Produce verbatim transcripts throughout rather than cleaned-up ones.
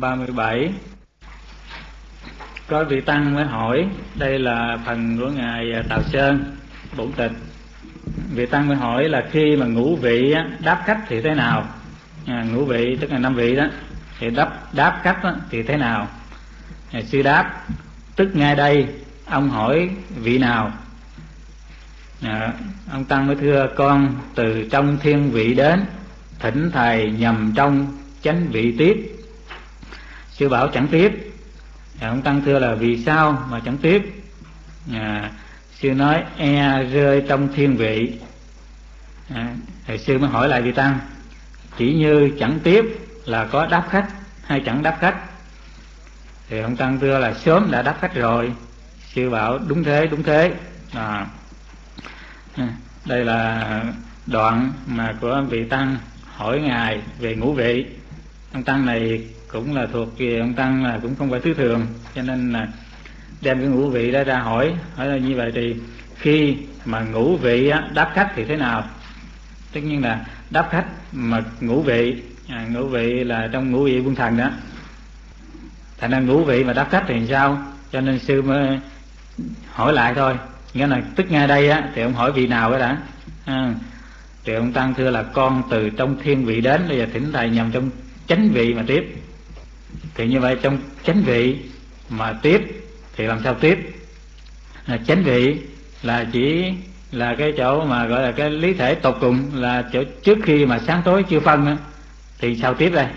ba mươi bảy. Có vị tăng mới hỏi, đây là phần của ngài Tào Sơn Bổn Tịch. Vị tăng mới hỏi là khi mà ngũ vị đáp khách thì thế nào? À, ngũ vị tức là năm vị đó, thì đáp đáp khách đó, thì thế nào? À, sư đáp, tức ngay đây ông hỏi vị nào? À, ông tăng mới thưa, con từ trong thiên vị đến, thỉnh thầy nhầm trong chánh vị tiếp. Sư bảo chẳng tiếp. À, ông tăng thưa là vì sao mà chẳng tiếp? À, sư nói e rơi trong thiên vị. À, thầy sư mới hỏi lại vị tăng, chỉ như chẳng tiếp là có đáp khách hay chẳng đáp khách? Thì ông tăng thưa là sớm đã đáp khách rồi. Sư bảo đúng thế, đúng thế. À, đây là đoạn mà của vị tăng hỏi ngài về ngũ vị. Ông tăng này cũng là thuộc về ông tăng là cũng không phải thứ thường, cho nên là đem cái ngũ vị đó ra hỏi. Hỏi là như vậy thì khi mà ngũ vị đáp khách thì thế nào? Tất nhiên là đáp khách mà ngũ vị, à, ngũ vị là trong ngũ vị quân thần đó. Thành ra ngũ vị mà đáp khách thì sao? Cho nên sư mới hỏi lại thôi. Nghĩa là tức ngay đây á thì ông hỏi vị nào đó đã. À, thì ông tăng thưa là con từ trong thiên vị đến, bây giờ thỉnh thầy nhầm trong chánh vị mà tiếp. Thì như vậy trong chánh vị mà tiếp thì làm sao tiếp? À, chánh vị là chỉ là cái chỗ mà gọi là cái lý thể tột cùng, là chỗ trước khi mà sáng tối chưa phân á, thì sao tiếp đây?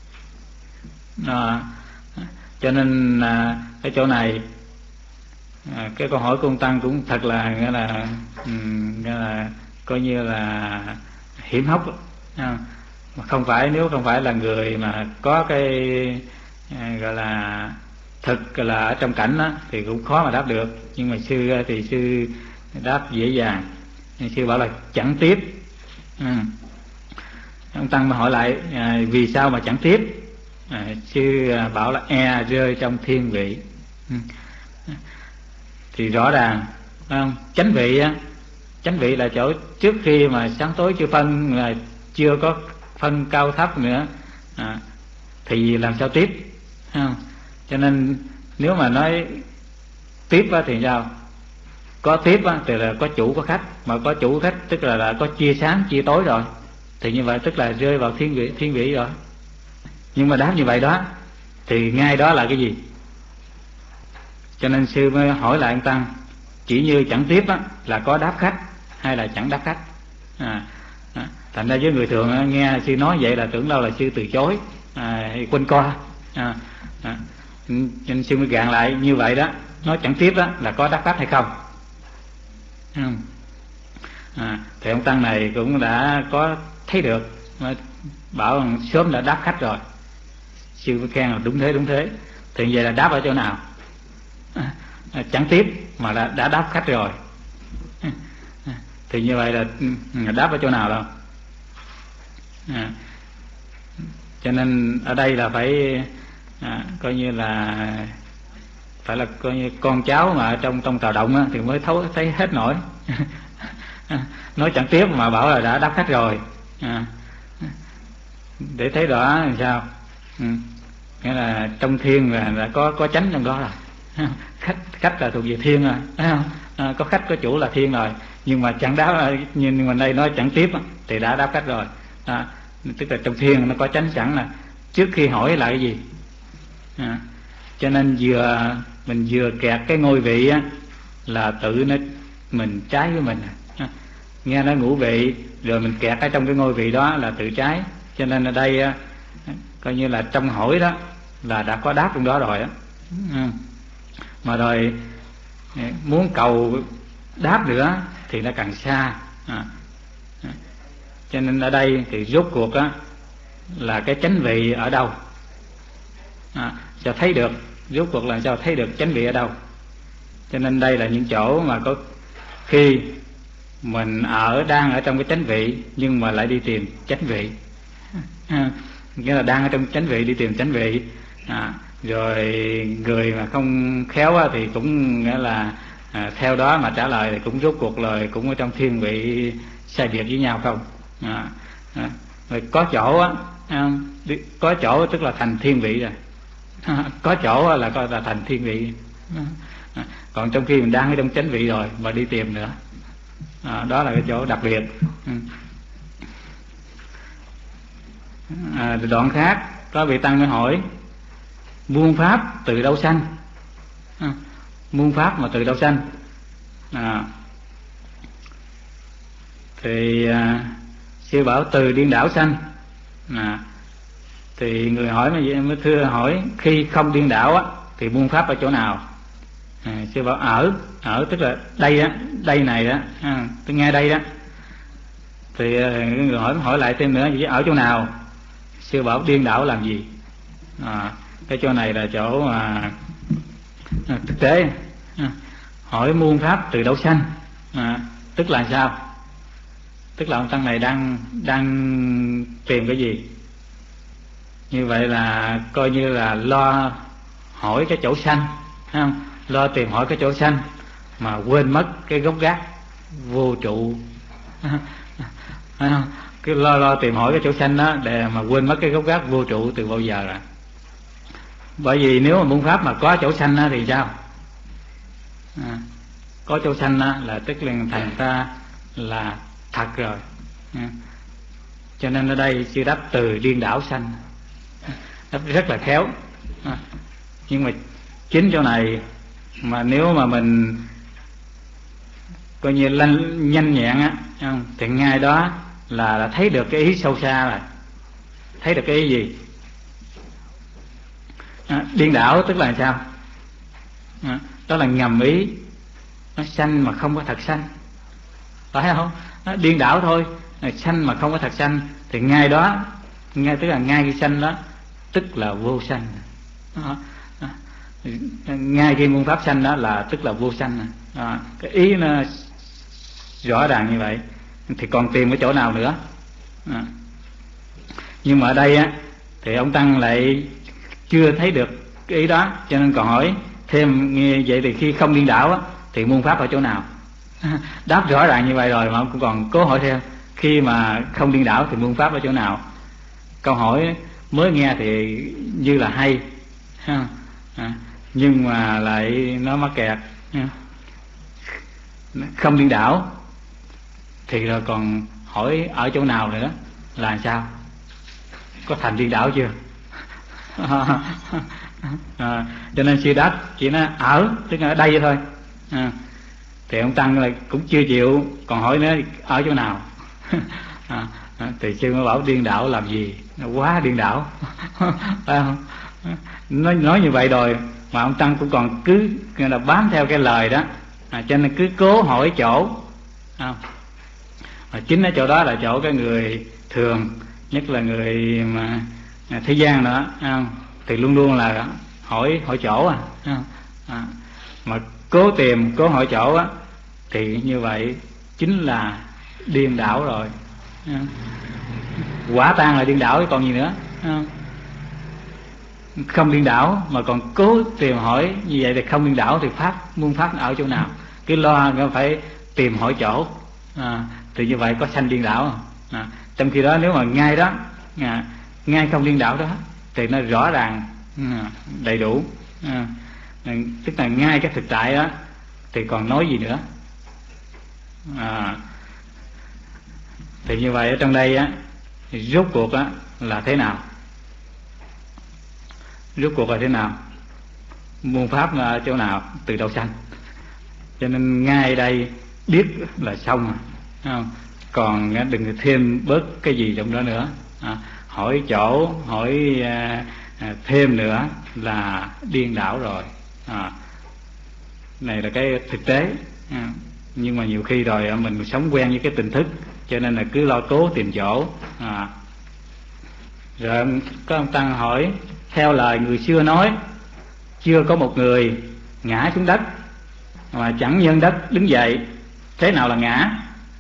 À, cho nên à, cái chỗ này à, cái câu hỏi của ông tăng cũng thật là nghĩa là, um, nghĩa là coi như là hiểm hóc. À, không phải, nếu không phải là người mà có cái à, gọi là thực là ở trong cảnh đó, thì cũng khó mà đáp được. Nhưng mà sư thì sư đáp dễ dàng. Sư bảo là chẳng tiếp. À, ông tăng mà hỏi lại à, vì sao mà chẳng tiếp? À, sư bảo là e rơi trong thiên vị. Ừ. Thì rõ ràng phải không? Chánh vị á, chánh vị là chỗ trước khi mà sáng tối chưa phân, là chưa có phân cao thấp nữa, à, thì làm sao tiếp? Không? Cho nên nếu mà nói tiếp á, thì sao? Có tiếp á, thì là có chủ có khách, mà có chủ khách tức là, là có chia sáng chia tối rồi, thì như vậy tức là rơi vào thiên vị, thiên vị rồi. Nhưng mà đáp như vậy đó thì ngay đó là cái gì? Cho nên sư mới hỏi lại ông tăng, chỉ như chẳng tiếp á, là có đáp khách hay là chẳng đáp khách? À, à, thành ra với người thường á, nghe sư nói vậy là tưởng đâu là sư từ chối, à, quanh co. À, à, cho nên sư mới gạn lại như vậy đó, nói chẳng tiếp đó là có đáp khách hay không? À, thì ông tăng này cũng đã có thấy được, bảo sớm đã đáp khách rồi. Sư mới khen là đúng thế, đúng thế. Thì vậy là đáp ở chỗ nào? À, chẳng tiếp mà đã, đã đáp khách rồi. À, thì như vậy là đáp ở chỗ nào đâu? À, cho nên ở đây là phải à, coi như là phải là coi như con cháu mà ở trong trong tàu động á, thì mới thấu thấy hết nổi. Nói chẳng tiếp mà bảo là đã đáp khách rồi. À, để thấy rõ làm sao? Ừ. Nghĩa là trong thiên là đã có có chánh trong đó rồi. Khách khách là thuộc về thiên rồi, thấy không? À, có khách có chủ là thiên rồi. Nhưng mà chẳng đáp, nhưng mà đây nói chẳng tiếp thì đã đáp khách rồi. À, tức là trong thiên nó có chánh sẵn, là trước khi hỏi là cái gì. À, cho nên vừa mình vừa kẹt cái ngôi vị á, là tự nó mình trái với mình. À, nghe nói ngũ vị rồi mình kẹt ở trong cái ngôi vị đó là tự trái. Cho nên ở đây á, coi như là trong hỏi đó là đã có đáp trong đó rồi á. À, mà rồi muốn cầu đáp nữa thì nó càng xa. À, cho nên ở đây thì rốt cuộc á là cái chánh vị ở đâu? À, cho thấy được rốt cuộc là sao thấy được chánh vị ở đâu? Cho nên đây là những chỗ mà có khi mình ở đang ở trong cái chánh vị nhưng mà lại đi tìm chánh vị. À, nghĩa là đang ở trong chánh vị đi tìm chánh vị. À, rồi người mà không khéo á, thì cũng nghĩa là à, theo đó mà trả lời, thì cũng rốt cuộc lời cũng ở trong thiên vị sai biệt với nhau không. À, à, rồi có chỗ á, có chỗ tức là thành thiên vị rồi. Có chỗ là coi là thành thiên vị, còn trong khi mình đang ở trong chánh vị rồi mà đi tìm nữa, à, đó là cái chỗ đặc biệt. À, đoạn khác có vị tăng mới hỏi muôn pháp từ đâu sanh? À, muôn pháp mà từ đâu sanh? À, thì à, sư bảo từ điên đảo sanh. À, thì người hỏi mới, mới thưa hỏi khi không điên đảo á thì muôn pháp ở chỗ nào? À, sư bảo ở ở tức là đây á, đây này đó, à, tôi nghe đây đó. Thì người hỏi hỏi lại thêm nữa, ở chỗ nào? Sư bảo điên đảo làm gì? À, cái chỗ này là chỗ à, à, thực tế. À, hỏi muôn pháp từ đâu sanh? À, tức là sao? Tức là ông tăng này đang đang tìm cái gì? Như vậy là coi như là lo hỏi cái chỗ sanh, thấy không? Lo tìm hỏi cái chỗ sanh mà quên mất cái gốc gác vô trụ. Thấy không? Cứ lo lo tìm hỏi cái chỗ sanh đó để mà quên mất cái gốc gác vô trụ từ bao giờ rồi. Bởi vì nếu mà muôn pháp mà có chỗ sanh đó thì sao? À, có chỗ sanh đó là tức là thành ra là thật rồi. À, cho nên ở đây sư đáp từ điên đảo sanh, đáp rất là khéo. À, nhưng mà chính chỗ này mà nếu mà mình coi như lanh nhanh nhẹn á, thì ngay đó là, là thấy được cái ý sâu xa rồi. Thấy được cái ý gì? À, điên đảo tức là sao? À, đó là ngầm ý, nó sanh mà không có thật sanh, phải không? Nó điên đảo thôi, sanh mà không có thật sanh, thì ngay đó, ngay tức là ngay cái sanh đó tức là vô sanh. Đó. Đó. Ngay khi muôn pháp sanh đó là tức là vô sanh. Đó. Cái ý nó rõ ràng như vậy thì còn tìm cái chỗ nào nữa? Đó. Nhưng mà ở đây á thì ông tăng lại chưa thấy được cái ý đó, cho nên còn hỏi thêm nghe vậy thì khi không điên đảo á thì muôn pháp ở chỗ nào? Đáp rõ ràng như vậy rồi mà ông cũng còn cố hỏi thêm khi mà không điên đảo thì muôn pháp ở chỗ nào? Câu hỏi mới nghe thì như là hay, à, nhưng mà lại nó mắc kẹt. Không điên đảo thì rồi còn hỏi ở chỗ nào nữa là sao? Có thành điên đảo chưa? À, cho nên sư đáp chỉ nó ở, tức là ở đây thôi. À, thì ông tăng lại cũng chưa chịu, còn hỏi nữa ở chỗ nào? À, thì sư mới bảo điên đảo làm gì? Nó quá điên đảo. Phải không? Nói, nói như vậy rồi mà ông tăng cũng còn cứ là bám theo cái lời đó. À, cho nên cứ cố hỏi chỗ. À, à, chính ở chỗ đó là chỗ cái người thường, nhất là người mà thế gian đó, à, thì luôn luôn là hỏi hỏi chỗ. À, à, mà cố tìm cố hỏi chỗ á thì như vậy chính là điên đảo rồi. À, quả tan là điên đảo còn gì nữa. À, không điên đảo mà còn cố tìm hỏi như vậy thì không điên đảo thì pháp muôn pháp ở chỗ nào? Cứ lo phải tìm hỏi chỗ. À, thì như vậy có sanh điên đảo. À, trong khi đó nếu mà ngay đó, à, ngay không điên đảo đó thì nó rõ ràng, à, đầy đủ. À, tức là ngay cái thực tại đó thì còn nói gì nữa? À, thì như vậy ở trong đây á thì rốt cuộc á là thế nào? Rốt cuộc là thế nào? Muôn pháp là ở chỗ nào? Từ đâu sanh? Cho nên ngay đây biết là xong rồi, không? Còn đừng thêm bớt cái gì trong đó nữa. À, hỏi chỗ, hỏi à, à, thêm nữa là điên đảo rồi. À, này là cái thực tế. À, nhưng mà nhiều khi rồi mình sống quen với cái tình thức, cho nên là cứ lo cố tìm chỗ. À, rồi có ông tăng hỏi theo lời người xưa nói, chưa có một người ngã xuống đất mà chẳng nhân đất đứng dậy, thế nào là ngã?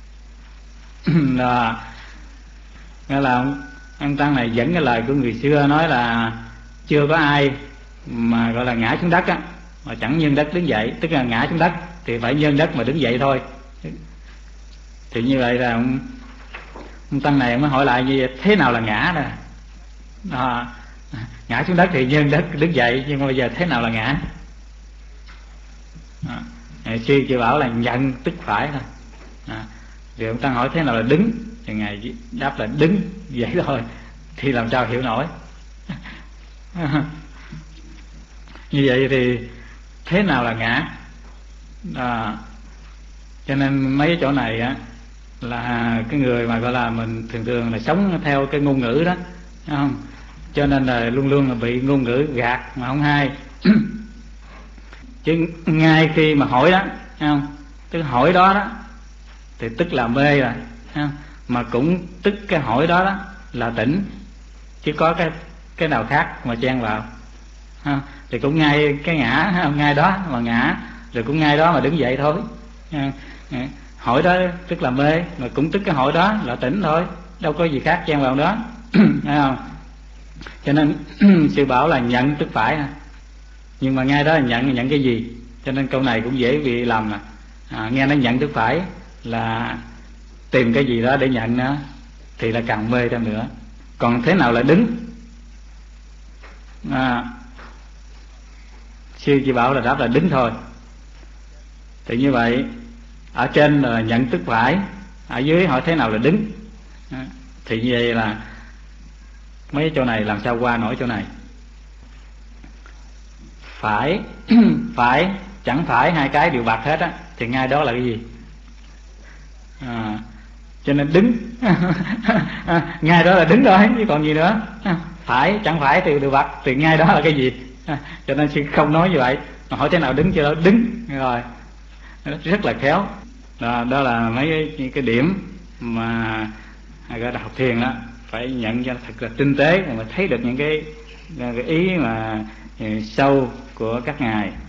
Là nghĩa là ông tăng này dẫn cái lời của người xưa nói là chưa có ai mà gọi là ngã xuống đất á mà chẳng nhân đất đứng dậy, tức là ngã xuống đất thì phải nhân đất mà đứng dậy thôi. Thì như vậy là ông, ông tăng này mới hỏi lại như vậy, thế nào là ngã nè? À, Ngã xuống đất thì nhân đất đứng dậy, nhưng mà bây giờ thế nào là ngã? À, sư chỉ bảo là nhận tức phải thôi. À, thì ông Tăng hỏi thế nào là đứng, thì ngài đáp là đứng vậy thôi, thì làm sao hiểu nổi. Như vậy thì thế nào là ngã? À, cho nên mấy cái chỗ này á là cái người mà gọi là mình thường thường là sống theo cái ngôn ngữ đó, thấy không? Cho nên là luôn luôn là bị ngôn ngữ gạt mà không hay. Chứ ngay khi mà hỏi đó, thấy không? Tức hỏi đó đó thì tức là mê rồi, thấy không? Mà cũng tức cái hỏi đó đó là tỉnh, chứ có cái cái nào khác mà chen vào, ha? Thì cũng ngay cái ngã, ngay đó mà ngã, rồi cũng ngay đó mà đứng dậy thôi. Hỏi đó tức là mê, mà cũng tức cái hỏi đó là tỉnh thôi, đâu có gì khác chen vào đó. Thấy không? Cho nên sư bảo là nhận tức phải, nhưng mà ngay đó là nhận nhận cái gì? Cho nên câu này cũng dễ bị lầm. À, à nghe nó nhận tức phải là tìm cái gì đó để nhận nó, thì là càng mê thêm nữa. Còn thế nào là đứng? À, sư chỉ bảo là đáp là đứng thôi. Thì như vậy ở trên là nhận tức phải, ở dưới hỏi thế nào là đứng. À, thì như vậy là mấy chỗ này làm sao qua nổi chỗ này. Phải phải chẳng phải hai cái đều bạc hết á, thì ngay đó là cái gì? À, cho nên đứng à, ngay đó là đứng thôi, chứ còn gì nữa. À, phải chẳng phải thì đều bạc, thì ngay đó là cái gì? À, cho nên sư không nói như vậy, mà hỏi thế nào đứng cho đó đứng rồi, rất là khéo. Đó, đó là mấy cái, cái điểm mà gọi là học thiền đó, phải nhận cho thật là tinh tế mà thấy được những cái, cái ý mà sâu của các ngài.